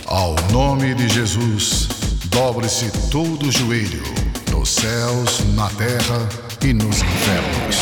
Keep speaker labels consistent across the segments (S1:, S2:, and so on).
S1: Ao nome de Jesus, dobre-se todo o joelho, nos céus, na terra e nos infernos.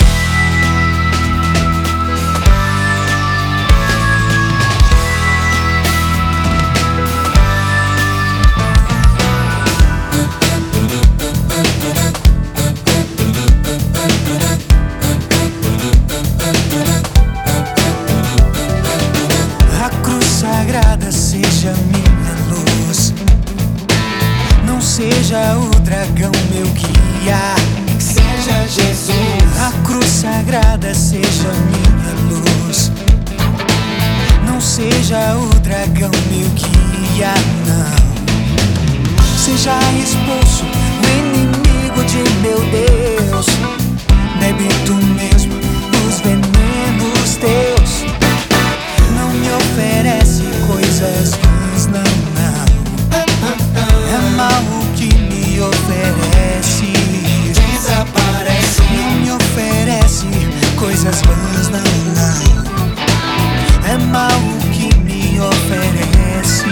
S2: A cruz sagrada seja minha luz, não seja o dragão meu guia,
S3: seja Jesus.
S2: A cruz sagrada seja minha luz, não seja o dragão meu guia, não. Seja expulso o inimigo de meu Deus, bebe tu mesmo os venenos teus. Não me oferece coisas vãs, não, não. É mal o que me oferece,
S3: Desaparece.
S2: não me oferece coisas vãs, não, não. É mal o que me oferece.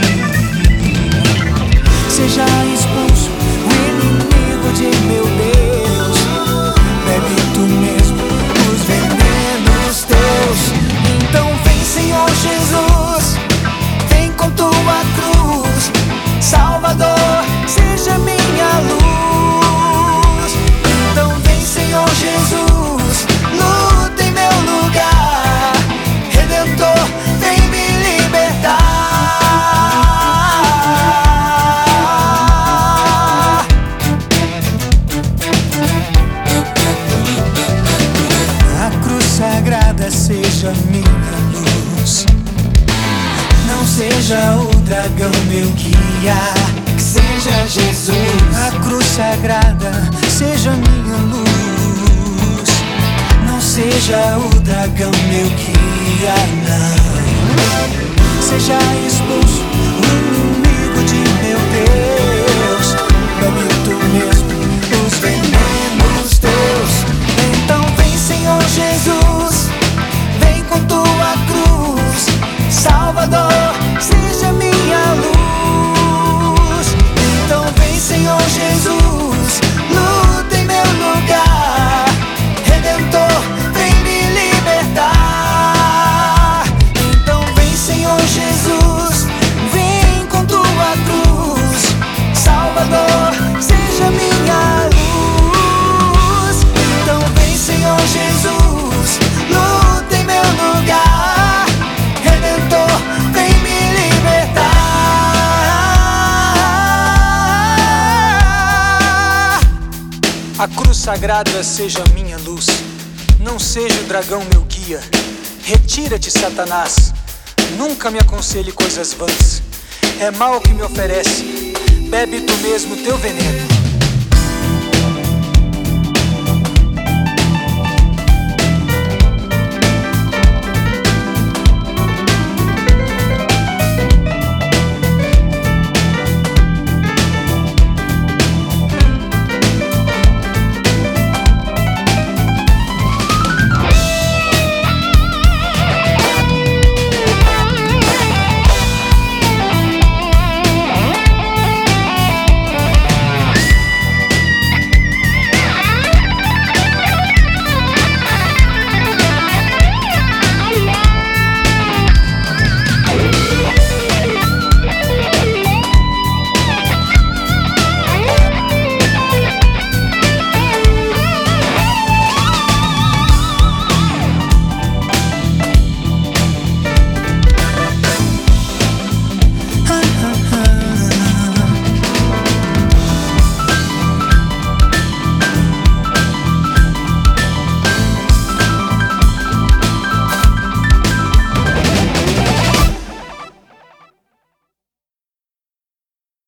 S2: Seja expulso o inimigo de meu Deus, bebe tu mesmo os venenos teus. Então vem, Senhor Jesus, vem com tua cruz, Salvador, seja minha luz. Então vem, Senhor Jesus, luta em meu lugar, Redentor, vem me libertar. A cruz sagrada seja minha luz, não seja o dragão meu guia,
S3: Seja Jesus.
S2: a cruz sagrada seja minha luz, não seja o dragão meu guia, não. Seja expulso o inimigo de meu Deus, bebe tu mesmo os venenos teus. Então vem, Senhor Jesus, vem com tua cruz, Salvador, seja minha luz. Então vem, Senhor Jesus, luta em meu lugar, Redentor, vem me libertar. Então vem, Senhor Jesus, vem com tua cruz, Salvador, seja minha luz. Então vem, Senhor Jesus, luta em meu lugar, Redentor, vem me libertar. A cruz sagrada seja minha luz, não seja o dragão meu guia. Retira-te, Satanás, nunca me aconselhe coisas vãs. É mal o que me oferece, bebe tu mesmo teu veneno.